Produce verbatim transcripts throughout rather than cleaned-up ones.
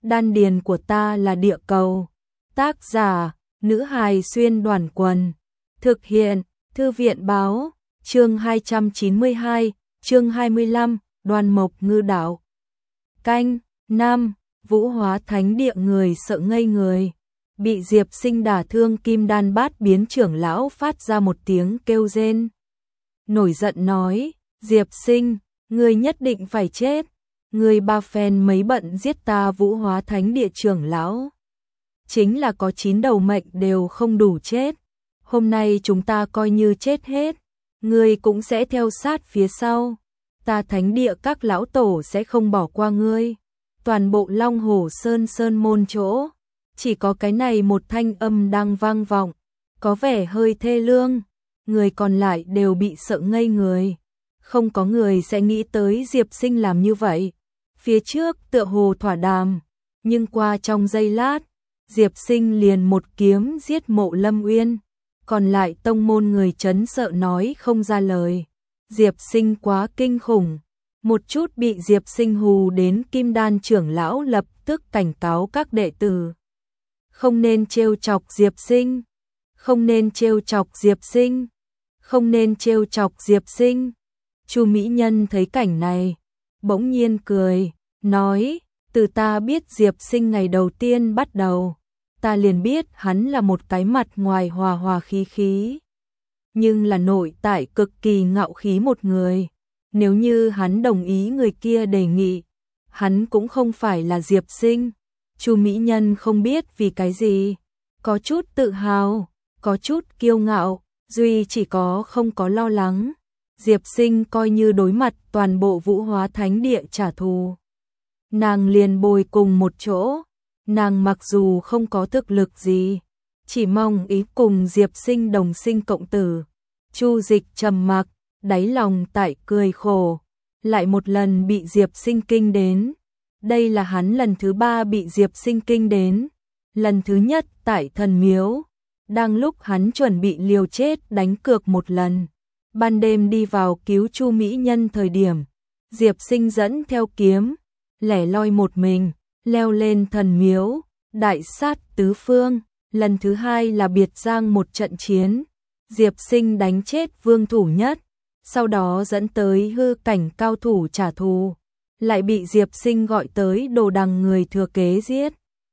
Đan điền của ta là địa cầu. Tác giả, nữ hài xuyên đoàn quần. Thực hiện, thư viện báo, chương hai trăm chín mươi hai, chương hai mươi lăm, Đoan Mộc Ngư Đảo. Canh, năm, Vũ Hóa Thánh Địa người sợ ngây người. Bị Diệp Sinh đả thương Kim Đan Bát Biến trưởng lão phát ra một tiếng kêu rên. Nổi giận nói, Diệp Sinh, ngươi nhất định phải chết. Ngươi ba phen mấy bận giết ta Vũ Hóa Thánh Địa trưởng lão. Chính là có chín đầu mệnh đều không đủ chết. Hôm nay chúng ta coi như chết hết. Ngươi cũng sẽ theo sát phía sau. Ta Thánh Địa các lão tổ sẽ không bỏ qua ngươi. Toàn bộ Long Hổ Sơn Sơn môn chỗ. Chỉ có cái này một thanh âm đang vang vọng. Có vẻ hơi thê lương. Người còn lại đều bị sợ ngây người. Không có người sẽ nghĩ tới Diệp Sinh làm như vậy. Phía trước tựa hồ thỏa đàm. Nhưng qua trong giây lát, Diệp Sinh liền một kiếm giết Mộ Lâm Uyên. Còn lại tông môn người chấn sợ nói không ra lời. Diệp Sinh quá kinh khủng. Một chút bị Diệp Sinh hù đến Kim Đan trưởng lão lập tức cảnh cáo các đệ tử. Không nên trêu chọc Diệp Sinh. Không nên trêu chọc Diệp Sinh. Không nên trêu chọc Diệp Sinh. Chu Mỹ Nhân thấy cảnh này, bỗng nhiên cười, nói, từ ta biết Diệp Sinh ngày đầu tiên bắt đầu, ta liền biết hắn là một cái mặt ngoài hòa hòa khí khí. Nhưng là nội tại cực kỳ ngạo khí một người. Nếu như hắn đồng ý người kia đề nghị, hắn cũng không phải là Diệp Sinh. Chu Mỹ Nhân không biết vì cái gì, có chút tự hào, có chút kiêu ngạo, duy chỉ có không có lo lắng. Diệp Sinh coi như đối mặt toàn bộ Vũ Hóa Thánh Địa trả thù. Nàng liền bồi cùng một chỗ, nàng mặc dù không có thực lực gì, chỉ mong ý cùng Diệp Sinh đồng sinh cộng tử. Chu Dịch trầm mặc, đáy lòng tại cười khổ, lại một lần bị Diệp Sinh kinh đến. Đây là hắn lần thứ ba bị Diệp Sinh kinh đến. Lần thứ nhất tại thần miếu, đang lúc hắn chuẩn bị liều chết đánh cược một lần. Ban đêm đi vào cứu Chu Mỹ Nhân thời điểm, Diệp Sinh dẫn theo kiếm, lẻ loi một mình, leo lên thần miếu, đại sát tứ phương. Lần thứ hai là biệt giang một trận chiến, Diệp Sinh đánh chết vương thủ nhất, sau đó dẫn tới hư cảnh cao thủ trả thù, lại bị Diệp Sinh gọi tới đồ đằng người thừa kế giết.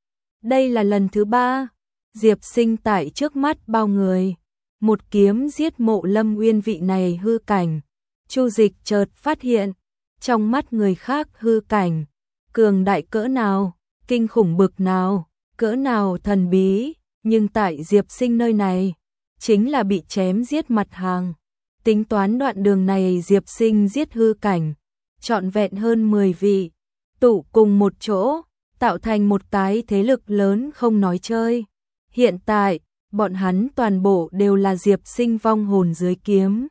Đây là lần thứ ba, Diệp Sinh tại trước mắt bao người, một kiếm giết Mộ Lâm Uyên vị này hư cảnh. Chu Dịch chợt phát hiện, trong mắt người khác hư cảnh, cường đại cỡ nào, kinh khủng bực nào, cỡ nào thần bí, nhưng tại Diệp Sinh nơi này, chính là bị chém giết mặt hàng. Tính toán đoạn đường này Diệp Sinh giết hư cảnh, trọn vẹn hơn mười vị, tụ cùng một chỗ, tạo thành một cái thế lực lớn không nói chơi. Hiện tại, bọn hắn toàn bộ đều là Diệp Sinh vong hồn dưới kiếm.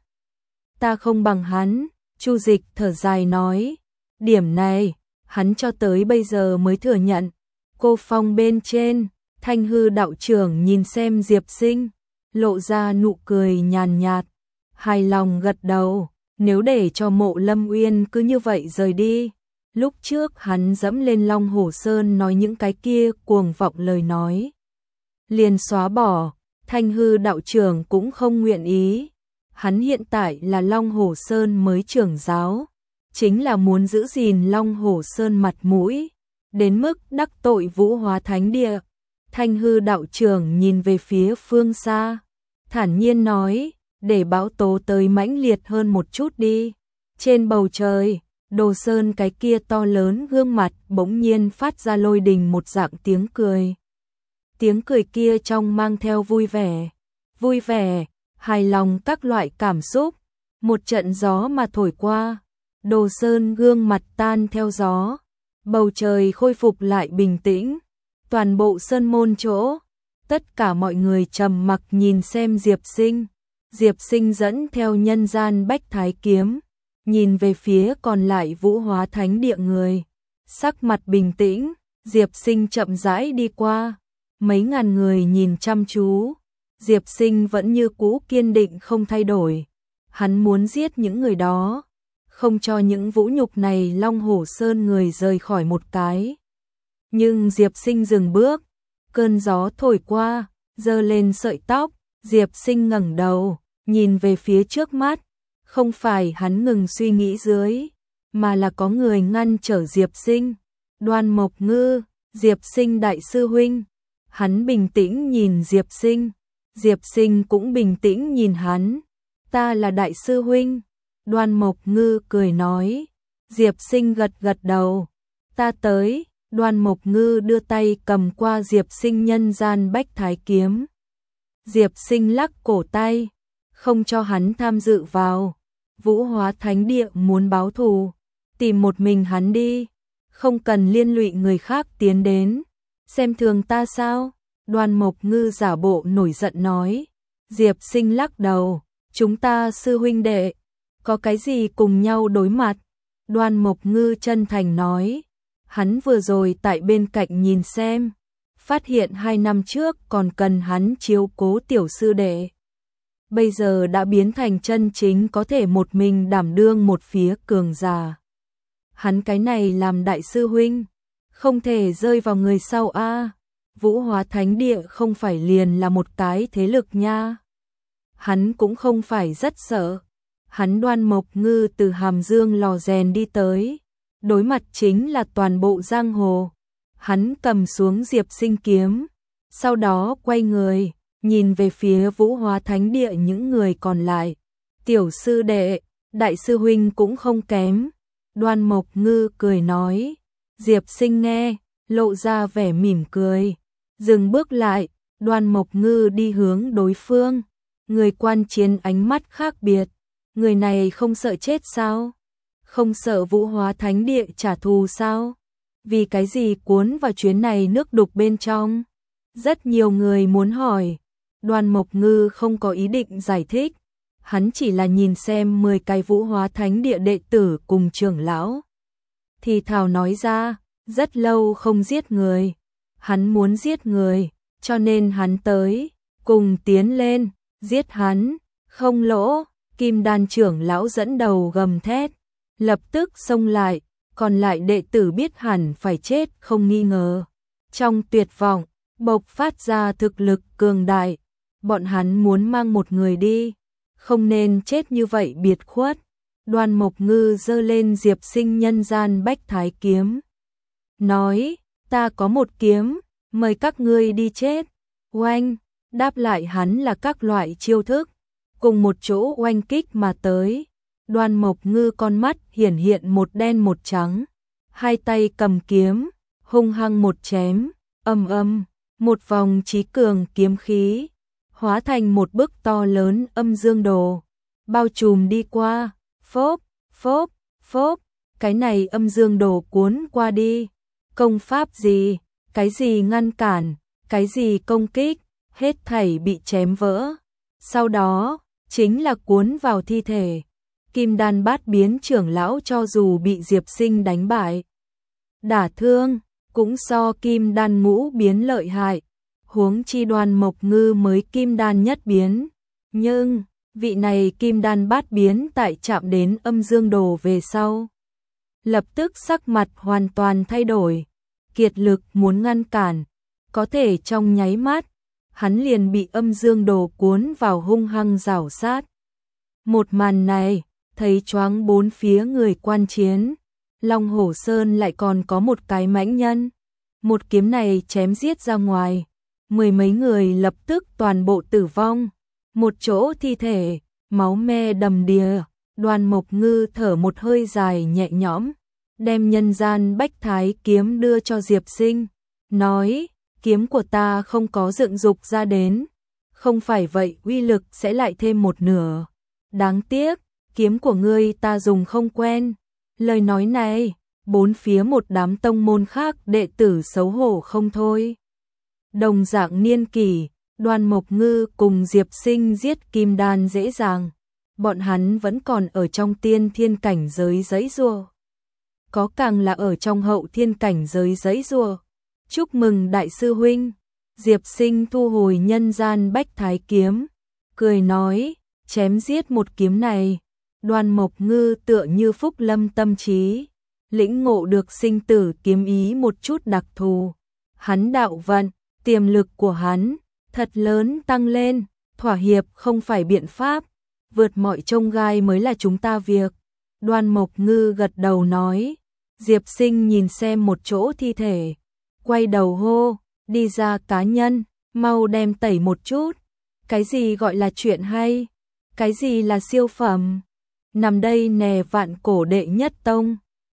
Ta không bằng hắn, Chu Dịch thở dài nói. Điểm này, hắn cho tới bây giờ mới thừa nhận. Cô phong bên trên, Thanh Hư đạo trưởng nhìn xem Diệp Sinh, lộ ra nụ cười nhàn nhạt, hài lòng gật đầu. Nếu để cho Mộ Lâm Uyên cứ như vậy rời đi, lúc trước hắn dẫm lên Long Hổ Sơn nói những cái kia cuồng vọng lời nói, liền xóa bỏ. Thanh Hư đạo trưởng cũng không nguyện ý. Hắn hiện tại là Long Hổ Sơn mới trưởng giáo, chính là muốn giữ gìn Long Hổ Sơn mặt mũi, đến mức đắc tội Vũ Hóa Thánh Địa. Thanh Hư đạo trưởng nhìn về phía phương xa, thản nhiên nói, để bão tố tới mãnh liệt hơn một chút đi. Trên bầu trời, Đồ Sơn cái kia to lớn gương mặt bỗng nhiên phát ra lôi đình một dạng tiếng cười. Tiếng cười kia trong mang theo vui vẻ, vui vẻ, hài lòng các loại cảm xúc. Một trận gió mà thổi qua, Đồ Sơn gương mặt tan theo gió, bầu trời khôi phục lại bình tĩnh. Toàn bộ sơn môn chỗ, tất cả mọi người trầm mặc nhìn xem Diệp Sinh. Diệp Sinh dẫn theo nhân gian bách thái kiếm, nhìn về phía còn lại Vũ Hóa Thánh Địa người, sắc mặt bình tĩnh. Diệp Sinh chậm rãi đi qua, mấy ngàn người nhìn chăm chú, Diệp Sinh vẫn như cũ kiên định không thay đổi. Hắn muốn giết những người đó, không cho những vũ nhục này Long Hổ Sơn người rời khỏi một cái. Nhưng Diệp Sinh dừng bước, cơn gió thổi qua, giơ lên sợi tóc, Diệp Sinh ngẩng đầu, nhìn về phía trước mắt, không phải hắn ngừng suy nghĩ dưới, mà là có người ngăn trở Diệp Sinh. Đoan Mộc Ngư, Diệp Sinh đại sư huynh. Hắn bình tĩnh nhìn Diệp Sinh, Diệp Sinh cũng bình tĩnh nhìn hắn. Ta là đại sư huynh. Đoan Mộc Ngư cười nói. Diệp Sinh gật gật đầu. Ta tới. Đoan Mộc Ngư đưa tay cầm qua Diệp Sinh nhân gian bách thái kiếm. Diệp Sinh lắc cổ tay, không cho hắn tham dự vào. Vũ Hóa Thánh Địa muốn báo thù, tìm một mình hắn đi, không cần liên lụy người khác tiến đến. Xem thường ta sao? Đoan Mộc Ngư giả bộ nổi giận nói. Diệp Sinh lắc đầu, chúng ta sư huynh đệ, có cái gì cùng nhau đối mặt? Đoan Mộc Ngư chân thành nói. Hắn vừa rồi tại bên cạnh nhìn xem, phát hiện hai năm trước còn cần hắn chiếu cố tiểu sư đệ. Bây giờ đã biến thành chân chính có thể một mình đảm đương một phía cường giả. Hắn cái này làm đại sư huynh, không thể rơi vào người sau a. Vũ Hóa Thánh Địa không phải liền là một cái thế lực nha. Hắn cũng không phải rất sợ. Hắn Đoan Mộc Ngư từ Hàm Dương lò rèn đi tới, đối mặt chính là toàn bộ giang hồ. Hắn cầm xuống Diệp Sinh kiếm, sau đó quay người, nhìn về phía Vũ Hóa Thánh Địa những người còn lại. Tiểu sư đệ, đại sư huynh cũng không kém. Đoan Mộc Ngư cười nói. Diệp Sinh nghe, lộ ra vẻ mỉm cười, dừng bước lại. Đoan Mộc Ngư đi hướng đối phương, người quan chiến ánh mắt khác biệt. Người này không sợ chết sao? Không sợ Vũ Hóa Thánh Địa trả thù sao? Vì cái gì cuốn vào chuyến này nước đục bên trong? Rất nhiều người muốn hỏi. Đoan Mộc Ngư không có ý định giải thích. Hắn chỉ là nhìn xem mười cái Vũ Hóa Thánh Địa đệ tử cùng trưởng lão. Thì thào nói ra, rất lâu không giết người. Hắn muốn giết người, cho nên hắn tới, cùng tiến lên, giết hắn, không lỗ. Kim Đan trưởng lão dẫn đầu gầm thét, lập tức xông lại, còn lại đệ tử biết hẳn phải chết không nghi ngờ. Trong tuyệt vọng, bộc phát ra thực lực cường đại, bọn hắn muốn mang một người đi, không nên chết như vậy biệt khuất. Đoan Mộc Ngư giơ lên Diệp Sinh nhân gian bách thái kiếm, nói, ta có một kiếm, mời các ngươi đi chết. Oanh, đáp lại hắn là các loại chiêu thức, cùng một chỗ oanh kích mà tới. Đoan Mộc Ngư con mắt hiển hiện một đen một trắng, hai tay cầm kiếm, hung hăng một chém, âm âm, một vòng chí cường kiếm khí, hóa thành một bức to lớn âm dương đồ, bao trùm đi qua, phốp, phốp, phốp, cái này âm dương đồ cuốn qua đi. Công pháp gì, cái gì ngăn cản, cái gì công kích, hết thảy bị chém vỡ. Sau đó, chính là cuốn vào thi thể. Kim Đan bát biến trưởng lão cho dù bị Diệp Sinh đánh bại, đả thương, cũng so Kim Đan ngũ biến lợi hại. Huống chi Đoan Mộc Ngư mới Kim Đan nhất biến. Nhưng, vị này Kim Đan bát biến tại chạm đến âm dương đồ về sau, lập tức sắc mặt hoàn toàn thay đổi. Kiệt lực muốn ngăn cản, có thể trong nháy mắt, hắn liền bị âm dương đồ cuốn vào hung hăng rảo sát. Một màn này, thấy choáng bốn phía người quan chiến. Long Hổ Sơn lại còn có một cái mãnh nhân. Một kiếm này chém giết ra ngoài, mười mấy người lập tức toàn bộ tử vong. Một chỗ thi thể, máu me đầm đìa. Đoan Mộc Ngư thở một hơi dài nhẹ nhõm, đem nhân gian bách thái kiếm đưa cho Diệp Sinh, nói, kiếm của ta không có dựng dục ra đến, không phải vậy uy lực sẽ lại thêm một nửa. Đáng tiếc, kiếm của ngươi ta dùng không quen. Lời nói này, bốn phía một đám tông môn khác đệ tử xấu hổ không thôi. Đồng dạng niên kỷ, Đoan Mộc Ngư cùng Diệp Sinh giết Kim Đan dễ dàng, bọn hắn vẫn còn ở trong tiên thiên cảnh giới giãy giụa. Có càng là ở trong hậu thiên cảnh giới giãy giụa. Chúc mừng đại sư huynh. Diệp Sinh thu hồi nhân gian bách thái kiếm, cười nói, chém giết một kiếm này, Đoan Mộc Ngư tựa như phúc lâm tâm trí, lĩnh ngộ được sinh tử kiếm ý một chút đặc thù. Hắn đạo vận, tiềm lực của hắn thật lớn tăng lên, thỏa hiệp không phải biện pháp, vượt mọi chông gai mới là chúng ta việc. Đoan Mộc Ngư gật đầu nói. Diệp Sinh nhìn xem một chỗ thi thể, quay đầu hô, đi ra cá nhân, mau đem tẩy một chút. Cái gì gọi là chuyện hay? Cái gì là siêu phẩm? Nằm đây nè vạn cổ đệ nhất tông.